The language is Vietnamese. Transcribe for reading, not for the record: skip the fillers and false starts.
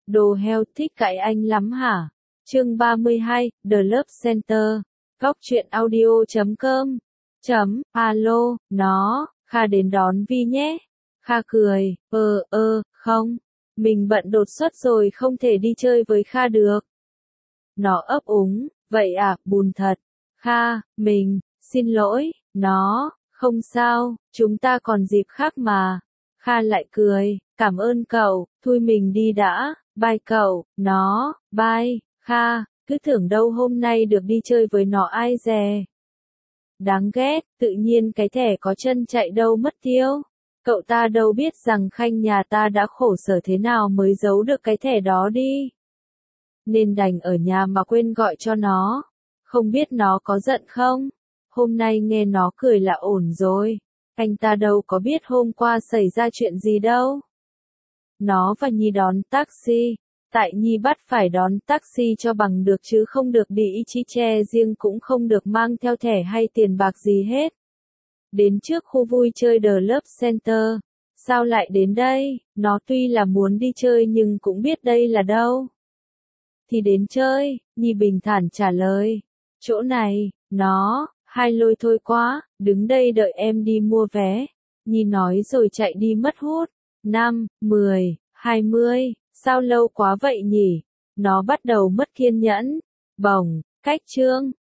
Đồ heo thích cãi anh lắm hả? Chương 32, The Love Center. Góc truyện audio.com. Alo, Kha đến đón Vi nhé. Kha cười, không. Mình bận đột xuất rồi không thể đi chơi với Kha được. Nó ấp úng, vậy à, buồn thật. Kha, xin lỗi, không sao, chúng ta còn dịp khác mà. Kha lại cười, cảm ơn cậu, thôi mình đi đã, bye cậu, bye, Kha, cứ tưởng đâu hôm nay được đi chơi với nó ai dè. Đáng ghét, tự nhiên cái thẻ có chân chạy đâu mất tiêu. Cậu ta đâu biết rằng Khanh nhà ta đã khổ sở thế nào mới giấu được cái thẻ đó đi. Nên đành ở nhà mà quên gọi cho nó. Không biết nó có giận không? Hôm nay nghe nó cười là ổn rồi. Anh ta đâu có biết hôm qua xảy ra chuyện gì đâu. Nó và Nhi đón taxi. Tại Nhi bắt phải đón taxi cho bằng được chứ không được đi chi che riêng cũng không được mang theo thẻ hay tiền bạc gì hết. Đến trước khu vui chơi The Love Center. Sao lại đến đây? Nó tuy là muốn đi chơi nhưng cũng biết đây là đâu. Thì đến chơi, Nhi bình thản trả lời. Chỗ này, hai lôi thôi quá, đứng đây đợi em đi mua vé. Nhi nói rồi chạy đi mất hút. 5, 10, 20, sao lâu quá vậy nhỉ? Nó bắt đầu mất kiên nhẫn. Bổng, cách chương,